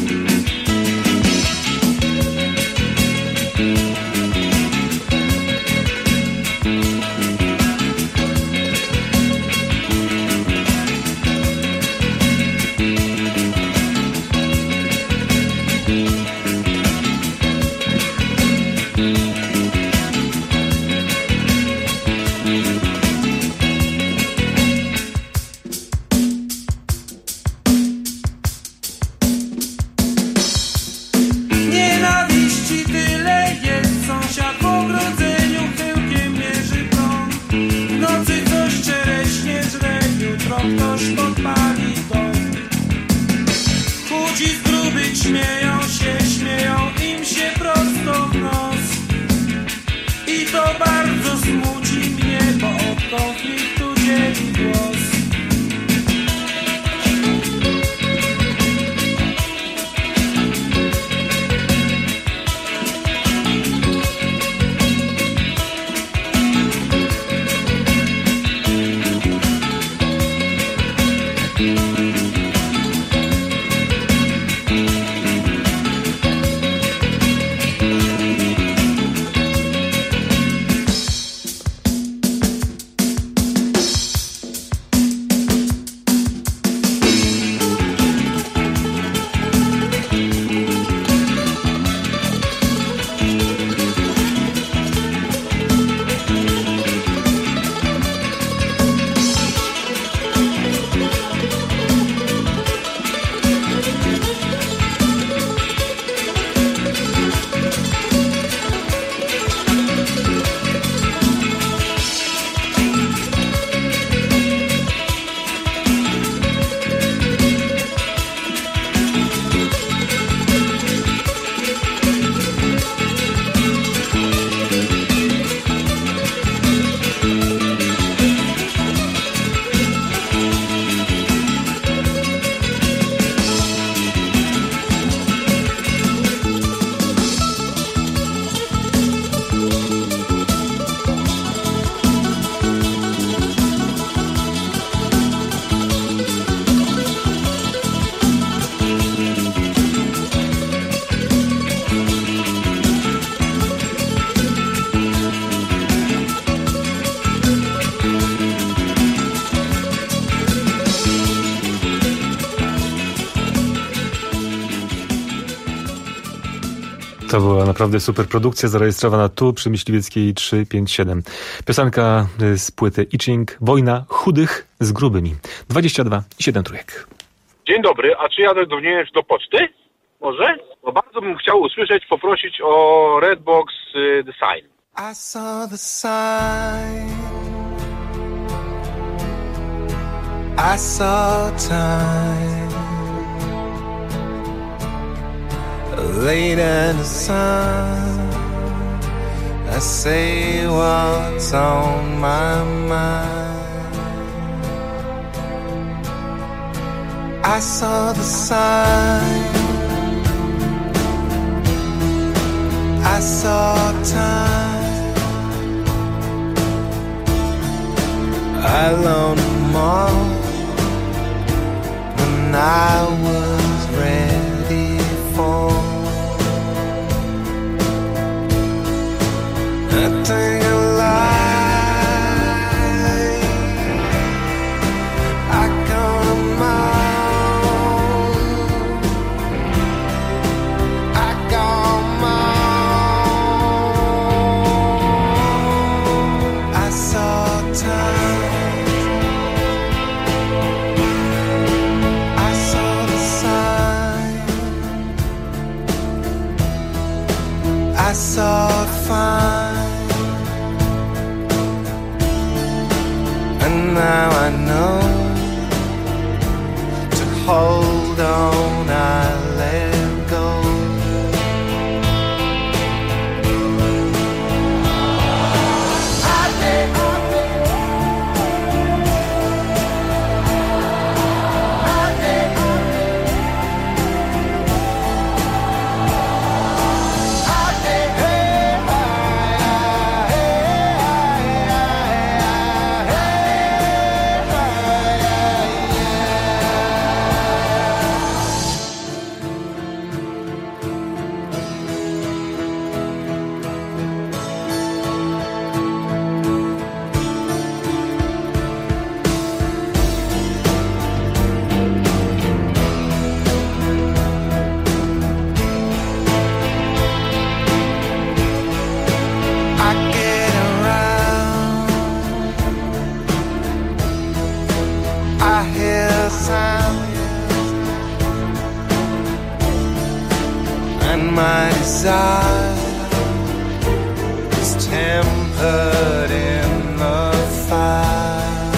Śmieją się, śmieją im się prosto w nos. I to bardzo smuci mnie, bo od konfliktu dzieli głos. To była naprawdę super produkcja zarejestrowana tu przy Myśliwieckiej trzysta pięćdziesiąt siedem. Piosenka z płyty Itching, Wojna chudych z grubymi. dwadzieścia dwa i siedem trójek. Dzień dobry, a czy ja zadzwoniłem do poczty? Może? Bo bardzo bym chciał usłyszeć, poprosić o Redbox y, The Sign. I saw the sign, I saw time, late in the sun, I say what's on my mind. I saw the sign, I saw time, I loaned them all when I was ready for. I think a lie, I come out, I come out. I saw time, I saw the sign, I saw it fine. And now I know to hold on, I let go. my desire is tempered in the fire.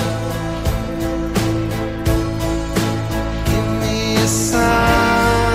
Give me a sign.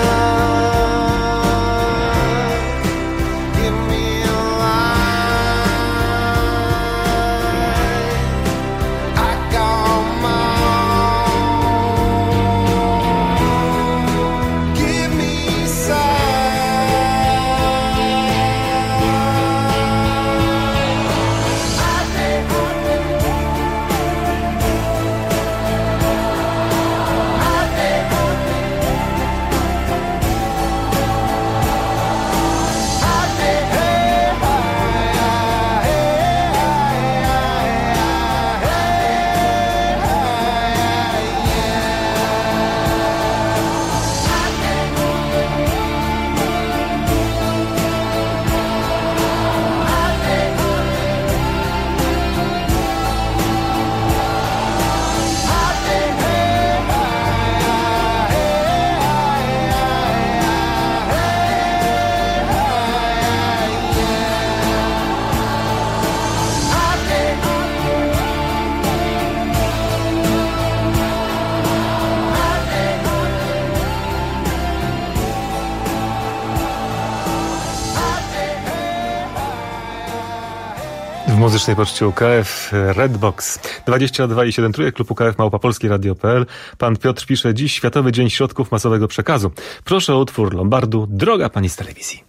W muzycznej poczcie U K F Redbox dwadzieścia dwa i siedem trójek, klub U K F małpa polski radio kropka p l. Pan Piotr pisze: dziś Światowy Dzień Środków Masowego Przekazu. Proszę o utwór Lombardu Droga pani z telewizji.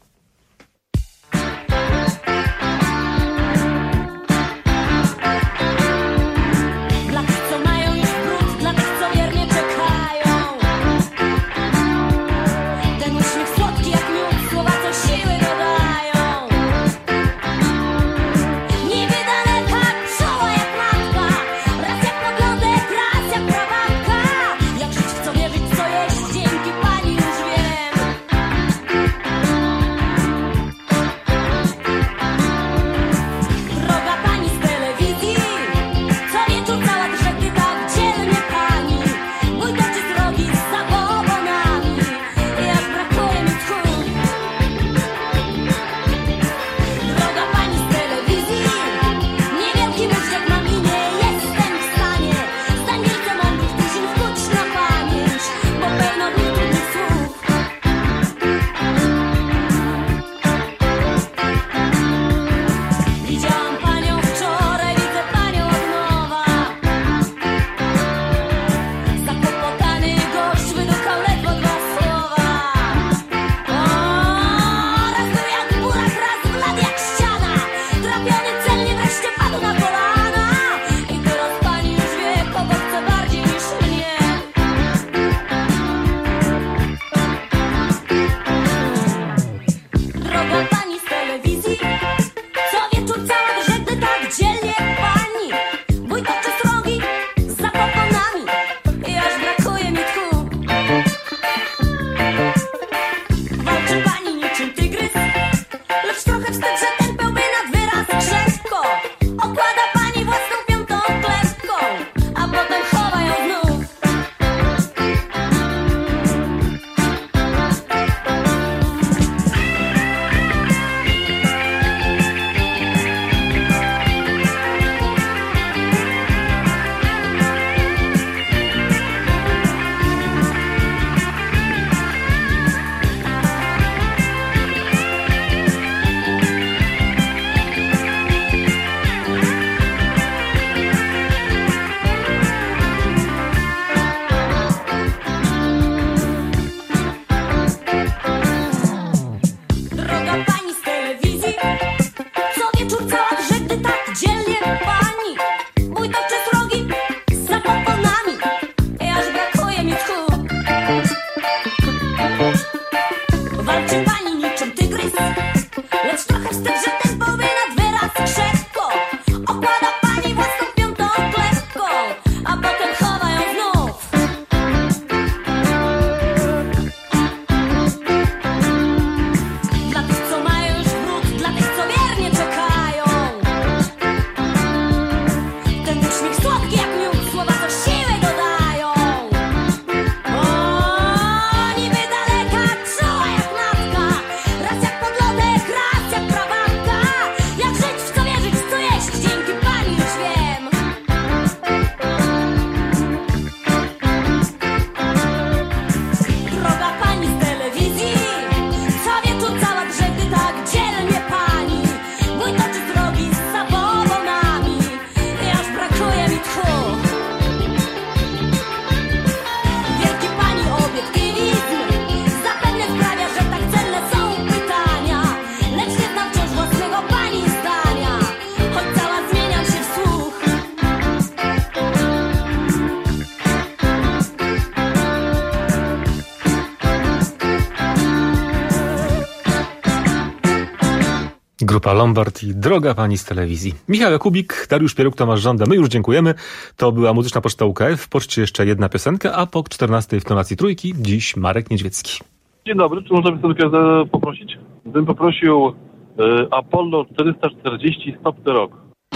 Grupa Lombard i Droga Pani z telewizji. Michał Jakubik, Dariusz Pieruk, Tomasz Żąda. My już dziękujemy. To była Muzyczna Poczta U K F. W poczcie jeszcze jedna piosenka, a po czternastej w tonacji trójki dziś Marek Niedźwiecki. Dzień dobry, czy można piosenkę poprosić? Bym poprosił y, Apollo czterysta czterdzieści Stop the Rock.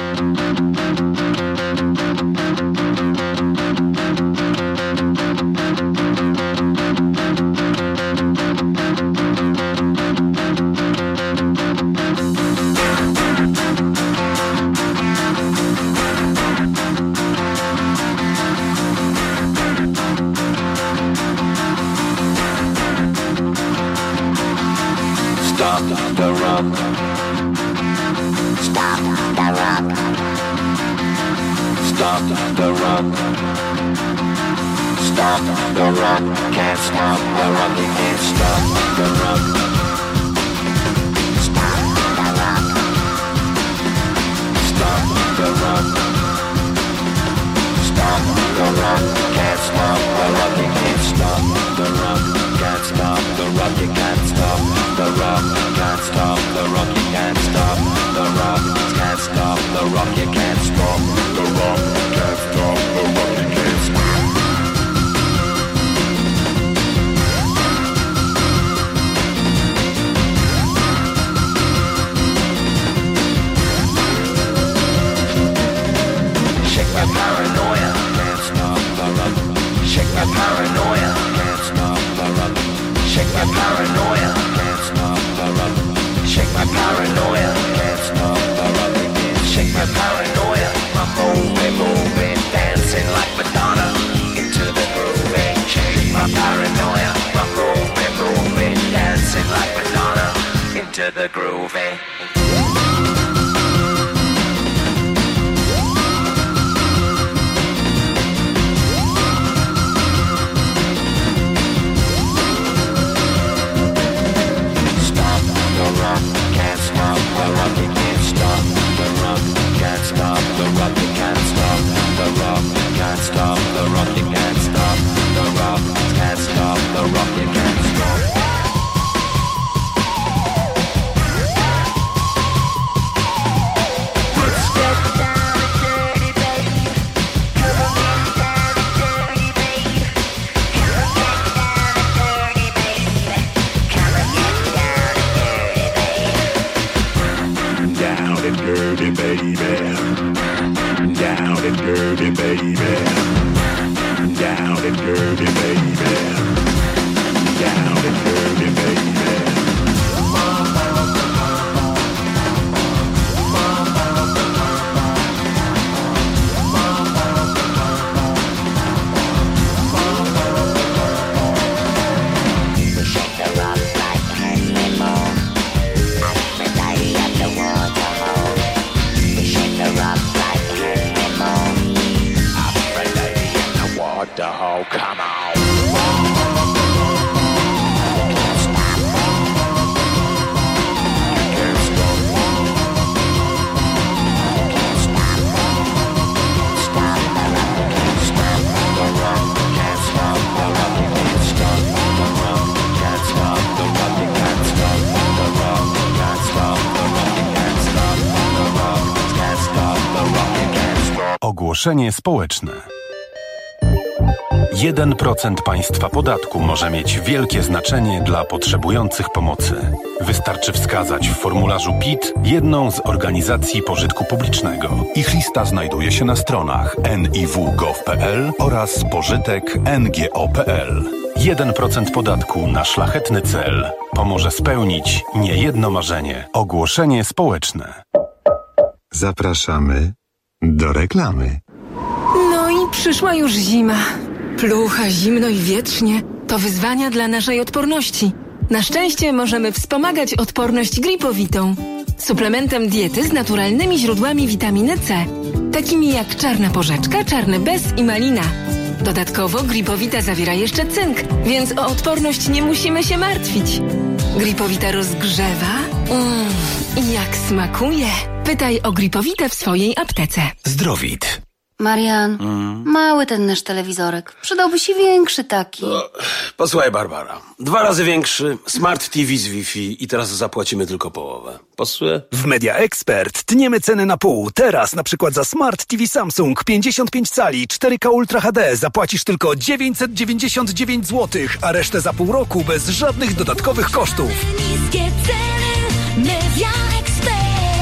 Stop the rock. Stop the rock. Stop the rock. Stop the rock. Can't stop the rock. You can't stop the rock. Stop the rock. Stop the rock. Stop the rock. Can't stop the rock. You can't stop the rock. Can't stop the rock. You can't stop the rock. Can't stop the rock. You can't stop the rock. Can't stop the rock. You can't stop the rock. Can't stop the rock. You can't stop. Shake my paranoia. Can't stop the rock. Shake my paranoia. Can't stop the rock. Shake my paranoia. Can't stop the rock. Shake my paranoia. Can't stop the rock. Shake my paranoia. I'm moving, moving, dancing like Madonna into the groove. Shake my paranoia. I'm moving, moving, dancing like Madonna into the groove. Can't stop the rock, you can't stop the rock. Can't stop the rock, you can't stop the rock. Can't stop the rock, you can't stop the rock. Can't stop the rock, you can't stop. Let's get down and dirty, baby. Come on, get down and dirty, baby. Come on, get down and dirty, baby. Come on, get down and dirty, baby. Down and dirty, baby. Down and dirty, baby. Down and dirty, baby. Down and dirty, baby. Shake the rock like Henry Moore. Aphrodite at the waterhole. We shake the rock like Henry Moore. Aphrodite at the waterhole. Come on. Ogłoszenie społeczne. jeden procent państwa podatku może mieć wielkie znaczenie dla potrzebujących pomocy. Wystarczy wskazać w formularzu P I T jedną z organizacji pożytku publicznego. Ich lista znajduje się na stronach en i w kropka gov kropka p l oraz pożytek kropka n g o kropka p l. jeden procent podatku na szlachetny cel pomoże spełnić niejedno marzenie. Ogłoszenie społeczne. Zapraszamy do reklamy. No i przyszła już zima. Plucha, zimno i wietrznie to wyzwania dla naszej odporności. Na szczęście możemy wspomagać odporność gripowitą. Suplementem diety z naturalnymi źródłami witaminy C, takimi jak czarna porzeczka, czarny bez i malina. Dodatkowo gripowita zawiera jeszcze cynk, więc o odporność nie musimy się martwić. Gripowita rozgrzewa. Mmm, jak smakuje. Pytaj o gripowitę w swojej aptece. Zdrowit. Marian, Mm. mały ten nasz telewizorek. Przydałby się większy taki. No, posłuchaj, Barbara. Dwa razy większy, Smart T V z Wi-Fi i teraz zapłacimy tylko połowę. Pasuje? W Media Expert tniemy ceny na pół. Teraz na przykład za Smart T V Samsung pięćdziesiąt pięć cali cztery K Ultra H D zapłacisz tylko dziewięćset dziewięćdziesiąt dziewięć złotych, a resztę za pół roku bez żadnych dodatkowych kosztów. Niskie ceny, Media Expert.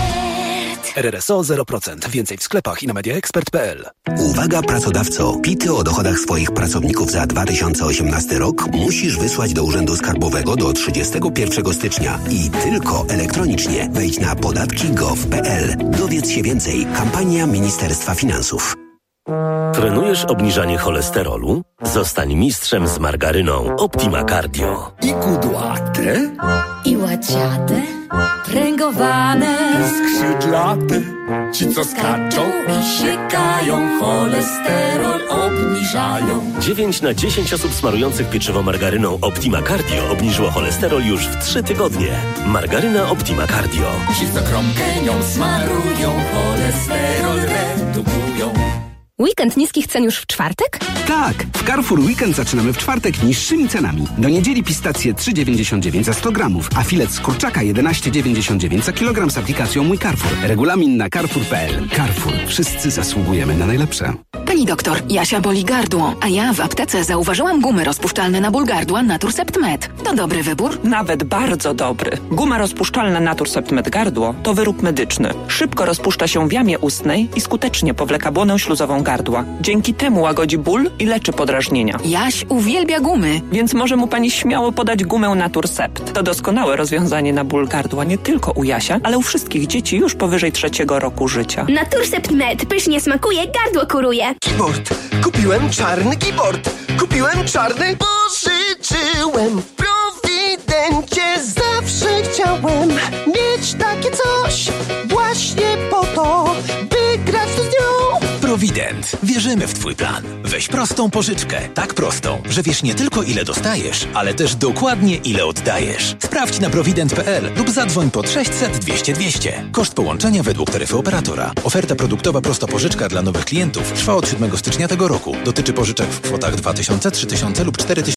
R R S O zero procent. Więcej w sklepach i na mediaexpert kropka p l. Uwaga pracodawco, pity o dochodach swoich pracowników za dwa tysiące osiemnasty rok musisz wysłać do Urzędu Skarbowego do trzydziestego pierwszego stycznia i tylko elektronicznie. Wejdź na podatki kropka gov kropka p l. Dowiedz się więcej. Kampania Ministerstwa Finansów. Trenujesz obniżanie cholesterolu? Zostań mistrzem z margaryną Optima Cardio. I kudłate, I łaciate, pręgowane, skrzydlate, ci co skaczą i siekają, cholesterol obniżają. dziewięć na dziesięć osób smarujących pieczywo margaryną Optima Cardio obniżyło cholesterol już w trzy tygodnie. Margaryna Optima Cardio. Ci co kromkę nią smarują, cholesterol redukują. Weekend niskich cen już w czwartek? Tak, w Carrefour Weekend zaczynamy w czwartek niższymi cenami. Do niedzieli pistacje trzy dziewięćdziesiąt dziewięć za sto gramów, a filet z kurczaka jedenaście dziewięćdziesiąt dziewięć za kilogram z aplikacją Mój Carrefour. Regulamin na carrefour kropka p l. Carrefour. Wszyscy zasługujemy na najlepsze. Pani doktor, Jasia boli gardło, a ja w aptece zauważyłam gumy rozpuszczalne na ból gardła Naturcept Med. To dobry wybór? Nawet bardzo dobry. Guma rozpuszczalna Naturcept Med Gardło to wyrób medyczny. Szybko rozpuszcza się w jamie ustnej i skutecznie powleka błonę śluzową gardła. Dzięki temu łagodzi ból i leczy podrażnienia. Jaś uwielbia gumy. Więc może mu pani śmiało podać gumę Naturcept. To doskonałe rozwiązanie na ból gardła nie tylko u Jasia, ale u wszystkich dzieci już powyżej trzeciego roku życia. Naturcept Med pysznie smakuje, gardło kuruje. Keyboard. Kupiłem czarny keyboard. Kupiłem czarny. Pożyczyłem w Prowidencie. Zawsze chciałem mieć takie coś. Właśnie po to, by grać tu z nią. Prowident. Wierzymy w Twój plan. Weź prostą pożyczkę. Tak prostą, że wiesz nie tylko ile dostajesz, ale też dokładnie ile oddajesz. Sprawdź na prowident kropka p l lub zadzwoń pod sześćset dwieście dwieście. Koszt połączenia według taryfy operatora. Oferta produktowa prosta pożyczka dla nowych klientów trwa od siódmego stycznia tego roku. Dotyczy pożyczek w kwotach dwa tysiące, trzy tysiące lub cztery tysiące.